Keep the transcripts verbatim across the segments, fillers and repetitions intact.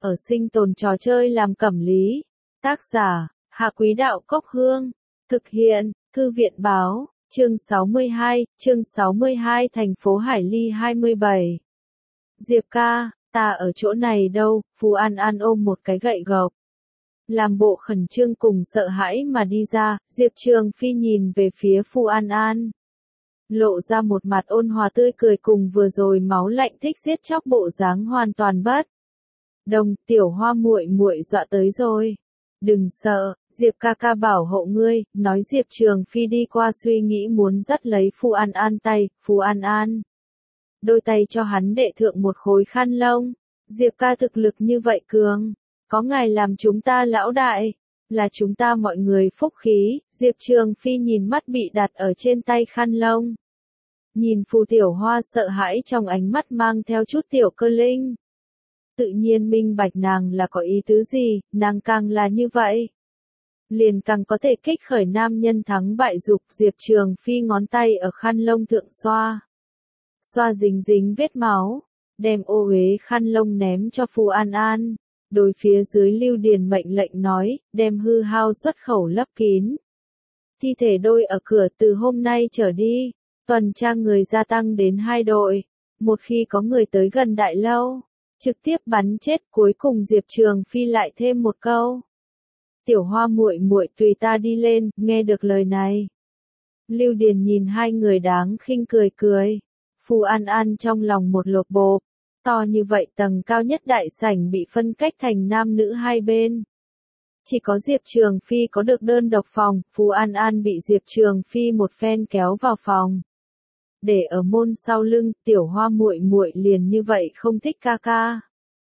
ở sinh tồn trò chơi làm cẩm lý. Tác giả, Hạ Quý Đạo Cốc Hương. Thực hiện, Thư viện Báo, chương sáu mươi hai, chương sáu mươi hai thành phố Hải Ly hai mươi bảy. Diệp ca, ta ở chỗ này đâu, Phù An An ôm một cái gậy gộc. Làm bộ khẩn trương cùng sợ hãi mà đi ra, Diệp Trường Phi nhìn về phía Phù An An. Lộ ra một mặt ôn hòa tươi cười cùng vừa rồi máu lạnh thích giết chóc bộ dáng hoàn toàn bất đồng. Tiểu Hoa muội muội dọa tới rồi. Đừng sợ, Diệp ca ca bảo hộ ngươi, nói Diệp Trường Phi đi qua suy nghĩ muốn dắt lấy Phù An An tay, Phù An An. Đôi tay cho hắn đệ thượng một khối khăn lông. Diệp ca thực lực như vậy cường, có ngài làm chúng ta lão đại, là chúng ta mọi người phúc khí. Diệp Trường Phi nhìn mắt bị đặt ở trên tay khăn lông. Nhìn Phù Tiểu Hoa sợ hãi trong ánh mắt mang theo chút tiểu cơ linh. Tự nhiên minh bạch nàng là có ý tứ gì, nàng càng là như vậy. Liền càng có thể kích khởi nam nhân thắng bại dục. Diệp Trường Phi ngón tay ở khăn lông thượng xoa. Xoa dính dính vết máu, đem ô uế khăn lông ném cho Phù An An. Đối phía dưới Lưu Điền mệnh lệnh nói, đem hư hao xuất khẩu lấp kín. Thi thể đôi ở cửa từ hôm nay trở đi, tuần tra người gia tăng đến hai đội. Một khi có người tới gần đại lâu, trực tiếp bắn chết. Cuối cùng Diệp Trường Phi lại thêm một câu. Tiểu Hoa muội muội tùy ta đi lên, nghe được lời này. Lưu Điền nhìn hai người đáng khinh cười cười. Phù An An trong lòng một lột bộp. To như vậy tầng cao nhất đại sảnh bị phân cách thành nam nữ hai bên. Chỉ có Diệp Trường Phi có được đơn độc phòng, Phù An An bị Diệp Trường Phi một phen kéo vào phòng. Để ở môn sau lưng, Tiểu Hoa muội muội liền như vậy không thích ca ca.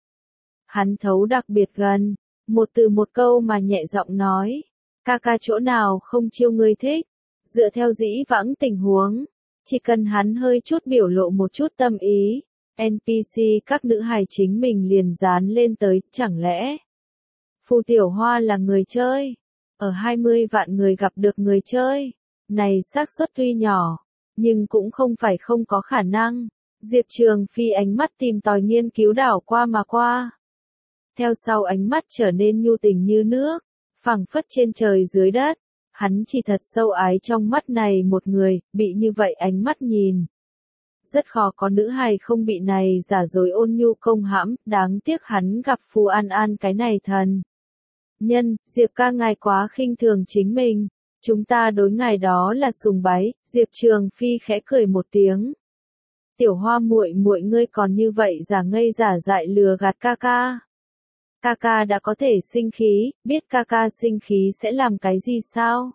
Hắn thấu đặc biệt gần, một từ một câu mà nhẹ giọng nói, ca ca chỗ nào không chiêu ngươi thích. Dựa theo dĩ vãng tình huống, chỉ cần hắn hơi chút biểu lộ một chút tâm ý, en pê xê các nữ hài chính mình liền dán lên tới. Chẳng lẽ Phù Tiểu Hoa là người chơi, ở hai mươi vạn người gặp được người chơi, này xác suất tuy nhỏ, nhưng cũng không phải không có khả năng. Diệp Trường Phi ánh mắt tìm tòi nghiên cứu đảo qua mà qua. Theo sau ánh mắt trở nên nhu tình như nước, phẳng phất trên trời dưới đất. Hắn chỉ thật sâu ái trong mắt này một người, bị như vậy ánh mắt nhìn. Rất khó có nữ hài không bị này giả dối ôn nhu công hãm, đáng tiếc hắn gặp Phù An An cái này thần. Nhân, Diệp ca ngài quá khinh thường chính mình, chúng ta đối ngài đó là sùng bái. Diệp Trường Phi khẽ cười một tiếng. Tiểu Hoa muội muội ngươi còn như vậy giả ngây giả dại lừa gạt ca ca. Ca ca đã có thể sinh khí, biết ca ca sinh khí sẽ làm cái gì sao?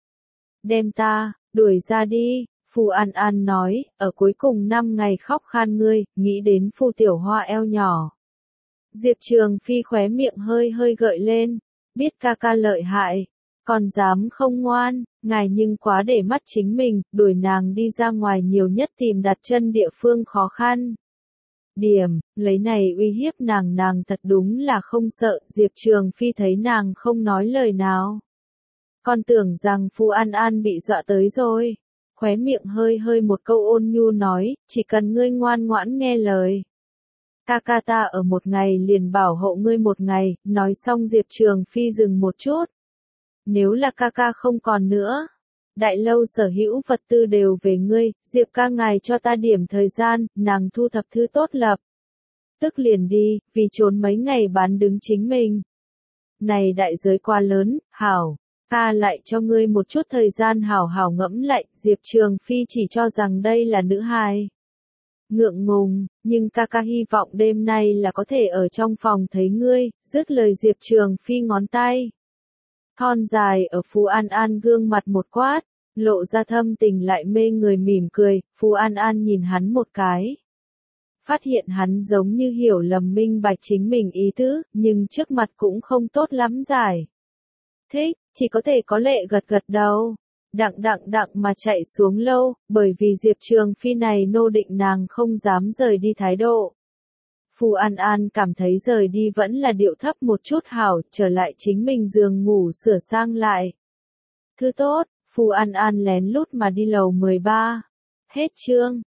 Đem ta, đuổi ra đi, Phù An An nói, ở cuối cùng năm ngày khóc khan ngươi, nghĩ đến Phù Tiểu Hoa eo nhỏ. Diệp Trường Phi khóe miệng hơi hơi gợi lên, biết ca ca lợi hại, còn dám không ngoan, ngài nhưng quá để mắt chính mình, đuổi nàng đi ra ngoài nhiều nhất tìm đặt chân địa phương khó khăn. Điểm, lấy này uy hiếp nàng nàng thật đúng là không sợ. Diệp Trường Phi thấy nàng không nói lời nào. Con tưởng rằng Phù An An bị dọa tới rồi. Khóe miệng hơi hơi một câu ôn nhu nói, chỉ cần ngươi ngoan ngoãn nghe lời. Ca ca ta ở một ngày liền bảo hộ ngươi một ngày. Nói xong Diệp Trường Phi dừng một chút. Nếu là ca ca không còn nữa, đại lâu sở hữu vật tư đều về ngươi. Diệp ca ngài cho ta điểm thời gian, nàng thu thập thứ tốt lập tức liền đi, vì trốn mấy ngày bán đứng chính mình. Này đại giới quá lớn, hảo, ca lại cho ngươi một chút thời gian hảo hảo ngẫm lại. Diệp Trường Phi chỉ cho rằng đây là nữ hài. Ngượng ngùng, nhưng ca ca hy vọng đêm nay là có thể ở trong phòng thấy ngươi. Dứt lời Diệp Trường Phi ngón tay thon dài ở Phù An An gương mặt một quát, lộ ra thâm tình lại mê người mỉm cười. Phù An An nhìn hắn một cái, phát hiện hắn giống như hiểu lầm minh bạch chính mình ý tứ, nhưng trước mặt cũng không tốt lắm giải thích, chỉ có thể có lệ gật gật đầu, đặng đặng đặng mà chạy xuống lâu, bởi vì Diệp Trường Phi này nô định nàng không dám rời đi thái độ. Phù An An cảm thấy rời đi vẫn là điệu thấp một chút hảo, trở lại chính mình giường ngủ sửa sang lại. Thứ tốt, Phù An An lén lút mà đi lầu mười ba. Hết chương.